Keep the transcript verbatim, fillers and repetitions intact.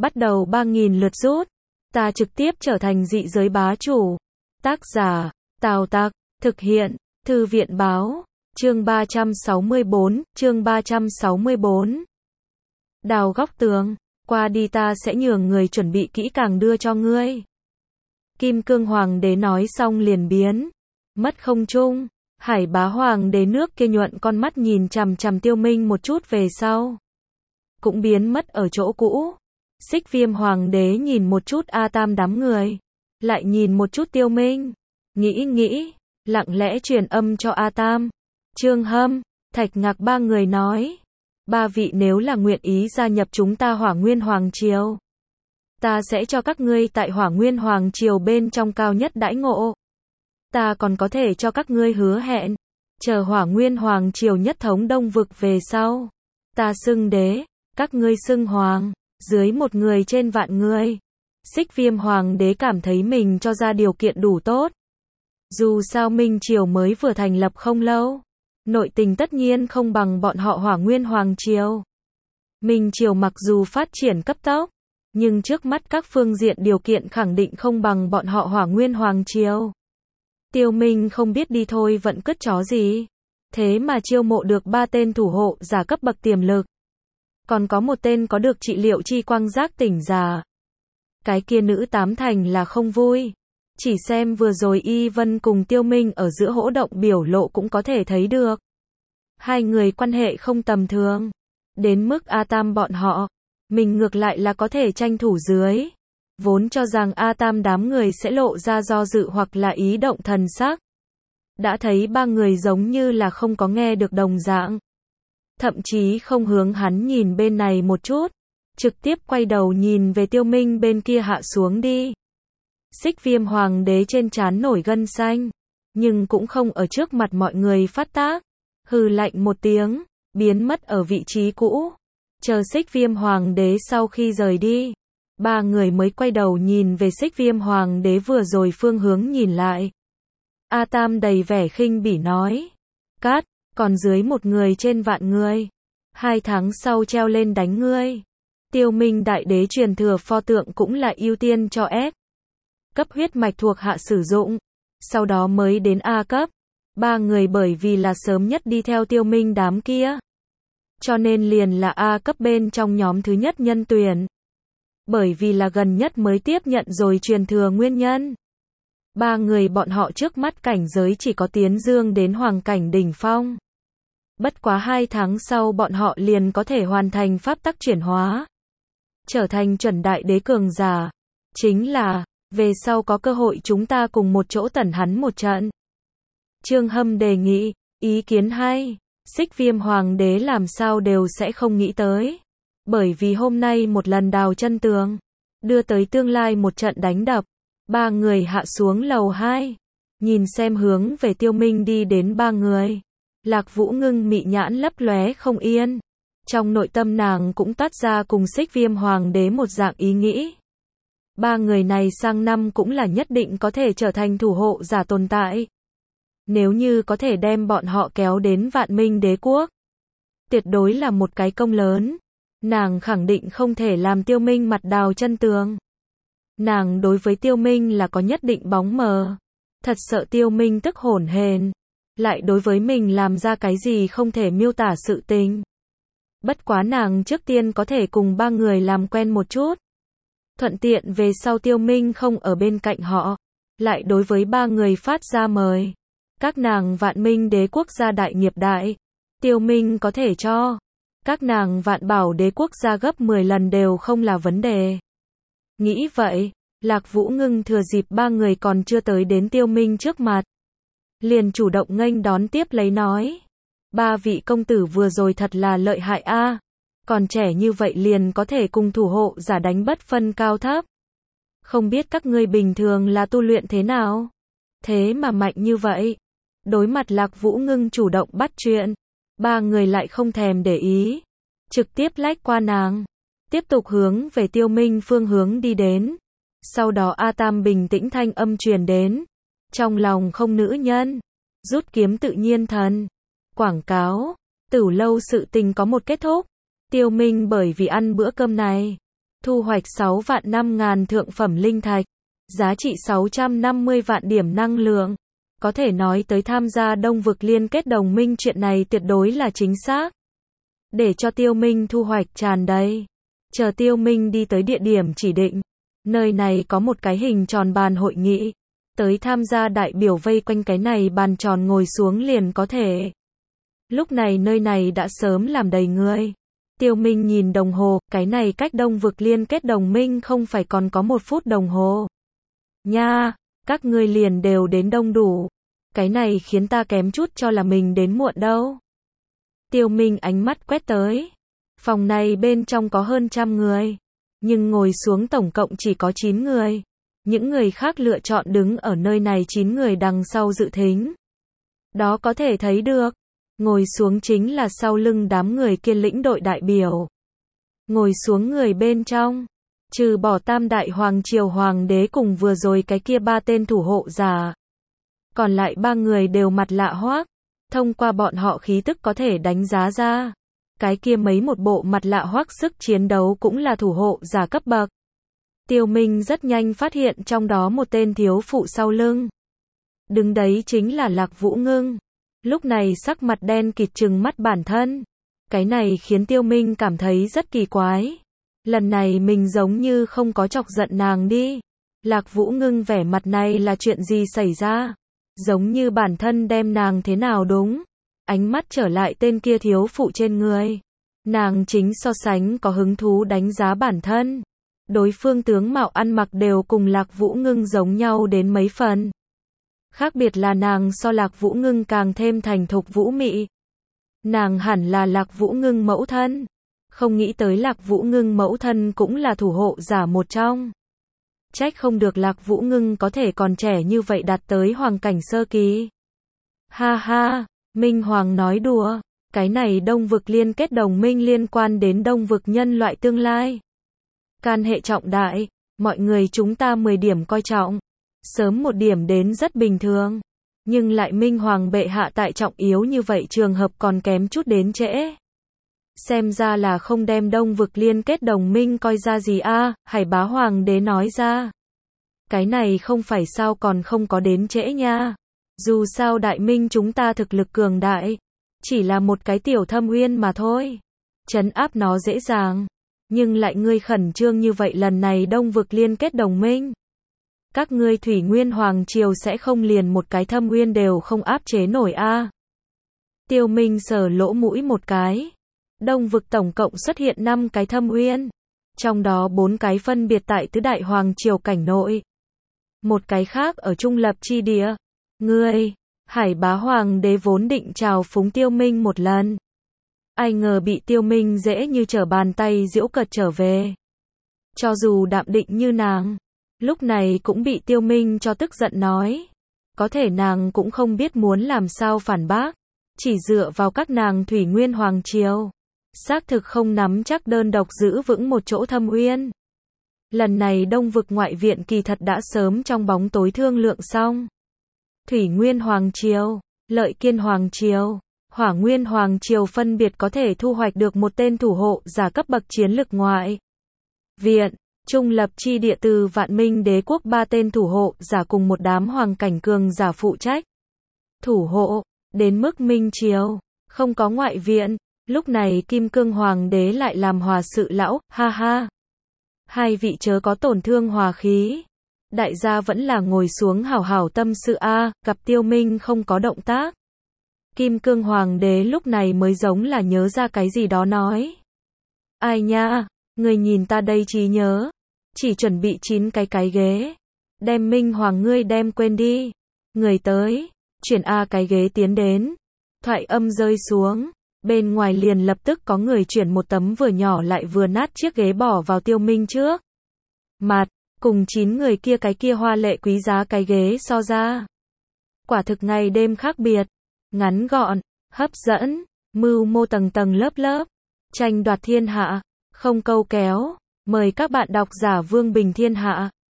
bắt đầu ba nghìn lượt rút. Ta trực tiếp trở thành dị giới bá chủ. Tác giả, Tào Tặc, thực hiện, Thư viện báo, chương ba trăm sáu mươi bốn, chương ba trăm sáu mươi bốn. Đào góc tường, qua đi ta sẽ nhường người chuẩn bị kỹ càng đưa cho ngươi. Kim Cương Hoàng đế nói xong liền biến mất không trung. Hải Bá Hoàng đế nước kia nhuận con mắt nhìn chằm chằm Tiêu Minh một chút về sau, cũng biến mất ở chỗ cũ. Xích Viêm Hoàng đế nhìn một chút A Tam đám người, lại nhìn một chút Tiêu Minh, nghĩ nghĩ, lặng lẽ truyền âm cho A Tam, Trương Hâm, Thạch Ngạc ba người nói, ba vị nếu là nguyện ý gia nhập chúng ta Hỏa Nguyên Hoàng triều, ta sẽ cho các ngươi tại Hỏa Nguyên Hoàng triều bên trong cao nhất đãi ngộ. Ta còn có thể cho các ngươi hứa hẹn, chờ Hỏa Nguyên Hoàng triều nhất thống Đông vực về sau, ta xưng đế, các ngươi xưng hoàng, dưới một người trên vạn người. Xích Viêm Hoàng đế cảm thấy mình cho ra điều kiện đủ tốt. Dù sao Minh triều mới vừa thành lập không lâu, nội tình tất nhiên không bằng bọn họ Hỏa Nguyên Hoàng triều. Minh triều mặc dù phát triển cấp tốc, nhưng trước mắt các phương diện điều kiện khẳng định không bằng bọn họ Hỏa Nguyên Hoàng triều. Tiêu Minh không biết đi thôi vận cứt chó gì, thế mà chiêu mộ được ba tên thủ hộ giả cấp bậc tiềm lực. Còn có một tên có được trị liệu chi quang giác tỉnh giả. Cái kia nữ tám thành là không vui. Chỉ xem vừa rồi Y Vân cùng Tiêu Minh ở giữa hỗ động biểu lộ cũng có thể thấy được. Hai người quan hệ không tầm thường. Đến mức A Tam bọn họ, mình ngược lại là có thể tranh thủ dưới. Vốn cho rằng A Tam đám người sẽ lộ ra do dự hoặc là ý động thần sắc. Đã thấy ba người giống như là không có nghe được đồng dạng. Thậm chí không hướng hắn nhìn bên này một chút. Trực tiếp quay đầu nhìn về Tiêu Minh bên kia hạ xuống đi. Xích Viêm Hoàng đế trên trán nổi gân xanh. Nhưng cũng không ở trước mặt mọi người phát tác. Hừ lạnh một tiếng, biến mất ở vị trí cũ. Chờ Xích Viêm Hoàng đế sau khi rời đi, ba người mới quay đầu nhìn về Xích Viêm Hoàng đế vừa rồi phương hướng nhìn lại. A Tam đầy vẻ khinh bỉ nói, cát, còn dưới một người trên vạn người, hai tháng sau treo lên đánh ngươi. Tiêu Minh đại đế truyền thừa pho tượng cũng là ưu tiên cho S cấp huyết mạch thuộc hạ sử dụng, sau đó mới đến A cấp. Ba người bởi vì là sớm nhất đi theo Tiêu Minh đám kia, cho nên liền là A cấp bên trong nhóm thứ nhất nhân tuyển. Bởi vì là gần nhất mới tiếp nhận rồi truyền thừa nguyên nhân. Ba người bọn họ trước mắt cảnh giới chỉ có tiến dương đến hoàng cảnh đỉnh phong. Bất quá hai tháng sau bọn họ liền có thể hoàn thành pháp tắc chuyển hóa, trở thành chuẩn đại đế cường giả. Chính là, về sau có cơ hội chúng ta cùng một chỗ tẩn hắn một trận. Trương Hâm đề nghị, ý kiến hay. Xích Viêm Hoàng đế làm sao đều sẽ không nghĩ tới. Bởi vì hôm nay một lần đào chân tường, đưa tới tương lai một trận đánh đập. Ba người hạ xuống lầu hai, nhìn xem hướng về Tiêu Minh đi đến ba người. Lạc Vũ Ngưng mị nhãn lấp lóe không yên. Trong nội tâm nàng cũng toát ra cùng Xích Viêm Hoàng đế một dạng ý nghĩ. Ba người này sang năm cũng là nhất định có thể trở thành thủ hộ giả tồn tại. Nếu như có thể đem bọn họ kéo đến Vạn Minh đế quốc, tuyệt đối là một cái công lớn. Nàng khẳng định không thể làm Tiêu Minh mặt đào chân tường. Nàng đối với Tiêu Minh là có nhất định bóng mờ. Thật sợ Tiêu Minh tức hổn hển, lại đối với mình làm ra cái gì không thể miêu tả sự tình. Bất quá nàng trước tiên có thể cùng ba người làm quen một chút. Thuận tiện về sau Tiêu Minh không ở bên cạnh họ, lại đối với ba người phát ra mời. Các nàng Vạn Minh đế quốc gia đại nghiệp đại, Tiêu Minh có thể cho. Các nàng Vạn Bảo đế quốc gia gấp mười lần đều không là vấn đề. Nghĩ vậy, Lạc Vũ Ngưng thừa dịp ba người còn chưa tới đến Tiêu Minh trước mặt, liền chủ động nghênh đón tiếp lấy nói. Ba vị công tử vừa rồi thật là lợi hại a, còn trẻ như vậy liền có thể cùng thủ hộ giả đánh bất phân cao thấp. Không biết các ngươi bình thường là tu luyện thế nào? Thế mà mạnh như vậy. Đối mặt Lạc Vũ Ngưng chủ động bắt chuyện, ba người lại không thèm để ý, trực tiếp lách qua nàng, tiếp tục hướng về Tiêu Minh phương hướng đi đến. Sau đó A Tam bình tĩnh thanh âm truyền đến, trong lòng không nữ nhân, rút kiếm tự nhiên thần. Quảng cáo, Tử lâu sự tình có một kết thúc. Tiêu Minh bởi vì ăn bữa cơm này, thu hoạch sáu vạn năm ngàn thượng phẩm linh thạch, giá trị sáu trăm năm mươi vạn điểm năng lượng. Có thể nói tới tham gia Đông Vực liên kết đồng minh chuyện này tuyệt đối là chính xác. Để cho Tiêu Minh thu hoạch tràn đầy. Chờ Tiêu Minh đi tới địa điểm chỉ định. Nơi này có một cái hình tròn bàn hội nghị. Tới tham gia đại biểu vây quanh cái này bàn tròn ngồi xuống liền có thể. Lúc này nơi này đã sớm làm đầy người. Tiêu Minh nhìn đồng hồ, cái này cách Đông Vực liên kết đồng minh không phải còn có một phút đồng hồ. Nha, các ngươi liền đều đến đông đủ. Cái này khiến ta kém chút cho là mình đến muộn đâu. Tiêu Minh ánh mắt quét tới. Phòng này bên trong có hơn trăm người. Nhưng ngồi xuống tổng cộng chỉ có chín người. Những người khác lựa chọn đứng ở nơi này chín người đằng sau dự thính. Đó có thể thấy được. Ngồi xuống chính là sau lưng đám người kia lĩnh đội đại biểu. Ngồi xuống người bên trong. Trừ bỏ tam đại hoàng triều hoàng đế cùng vừa rồi cái kia ba tên thủ hộ giả. Còn lại ba người đều mặt lạ hoắc. Thông qua bọn họ khí tức có thể đánh giá ra. Cái kia mấy một bộ mặt lạ hoắc sức chiến đấu cũng là thủ hộ giả cấp bậc. Tiêu Minh rất nhanh phát hiện trong đó một tên thiếu phụ sau lưng. Đứng đấy chính là Lạc Vũ Ngưng. Lúc này sắc mặt đen kịt trừng mắt bản thân. Cái này khiến Tiêu Minh cảm thấy rất kỳ quái. Lần này mình giống như không có chọc giận nàng đi. Lạc Vũ Ngưng vẻ mặt này là chuyện gì xảy ra? Giống như bản thân đem nàng thế nào đúng? Ánh mắt trở lại tên kia thiếu phụ trên người. Nàng chính so sánh có hứng thú đánh giá bản thân. Đối phương tướng mạo ăn mặc đều cùng Lạc Vũ Ngưng giống nhau đến mấy phần. Khác biệt là nàng so Lạc Vũ Ngưng càng thêm thành thục vũ mị. Nàng hẳn là Lạc Vũ Ngưng mẫu thân. Không nghĩ tới Lạc Vũ Ngưng mẫu thân cũng là thủ hộ giả một trong. Trách không được Lạc Vũ Ngưng có thể còn trẻ như vậy đạt tới hoàng cảnh sơ kỳ. Ha ha, Minh Hoàng nói đùa. Cái này Đông Vực liên kết đồng minh liên quan đến Đông Vực nhân loại tương lai. Can hệ trọng đại, mọi người chúng ta mười điểm coi trọng. Sớm một điểm đến rất bình thường. Nhưng lại Minh Hoàng bệ hạ tại trọng yếu như vậy trường hợp còn kém chút đến trễ. Xem ra là không đem Đông Vực liên kết đồng minh coi ra gì a, à, Hải Bá Hoàng đế nói ra. Cái này không phải sao còn không có đến trễ nha. Dù sao Đại Minh chúng ta thực lực cường đại. Chỉ là một cái tiểu thâm uyên mà thôi. Trấn áp nó dễ dàng. Nhưng lại ngươi khẩn trương như vậy lần này Đông Vực liên kết đồng minh. Các ngươi Thủy Nguyên Hoàng Triều sẽ không liền một cái thâm uyên đều không áp chế nổi a. À. Tiêu Minh sờ lỗ mũi một cái. Đông Vực tổng cộng xuất hiện năm cái thâm uyên. Trong đó bốn cái phân biệt tại tứ đại Hoàng Triều cảnh nội. Một cái khác ở trung lập chi địa. Ngươi, Hải Bá Hoàng đế vốn định chào phúng Tiêu Minh một lần. Ai ngờ bị Tiêu Minh dễ như trở bàn tay giễu cợt trở về. Cho dù đạm định như nàng, lúc này cũng bị Tiêu Minh cho tức giận nói. Có thể nàng cũng không biết muốn làm sao phản bác. Chỉ dựa vào các nàng Thủy Nguyên Hoàng Triều. Xác thực không nắm chắc đơn độc giữ vững một chỗ thâm uyên. Lần này Đông Vực ngoại viện kỳ thật đã sớm trong bóng tối thương lượng xong. Thủy Nguyên Hoàng Triều, Lợi Kiên Hoàng Triều, Hỏa Nguyên Hoàng Triều phân biệt có thể thu hoạch được một tên thủ hộ giả cấp bậc chiến lực ngoại viện. Trung lập chi địa từ Vạn Minh Đế quốc ba tên thủ hộ giả cùng một đám hoàng cảnh cường giả phụ trách. Thủ hộ, đến mức Minh Triều, không có ngoại viện. Lúc này Kim Cương Hoàng đế lại làm hòa sự lão, ha ha. Hai vị chớ có tổn thương hòa khí. Đại gia vẫn là ngồi xuống hảo hảo tâm sự a, à, gặp Tiêu Minh không có động tác. Kim Cương Hoàng đế lúc này mới giống là nhớ ra cái gì đó nói. Ai nha, người nhìn ta đây trí nhớ. Chỉ chuẩn bị chín cái cái ghế. Đem Minh Hoàng ngươi đem quên đi. Người tới, chuyển a cái ghế tiến đến. Thoại âm rơi xuống. Bên ngoài liền lập tức có người chuyển một tấm vừa nhỏ lại vừa nát chiếc ghế bỏ vào Tiêu Minh trước mặt, cùng chín người kia cái kia hoa lệ quý giá cái ghế so ra. Quả thực ngày đêm khác biệt, ngắn gọn, hấp dẫn, mưu mô tầng tầng lớp lớp, tranh đoạt thiên hạ, không câu kéo, mời các bạn đọc giả Vương Bình Thiên Hạ.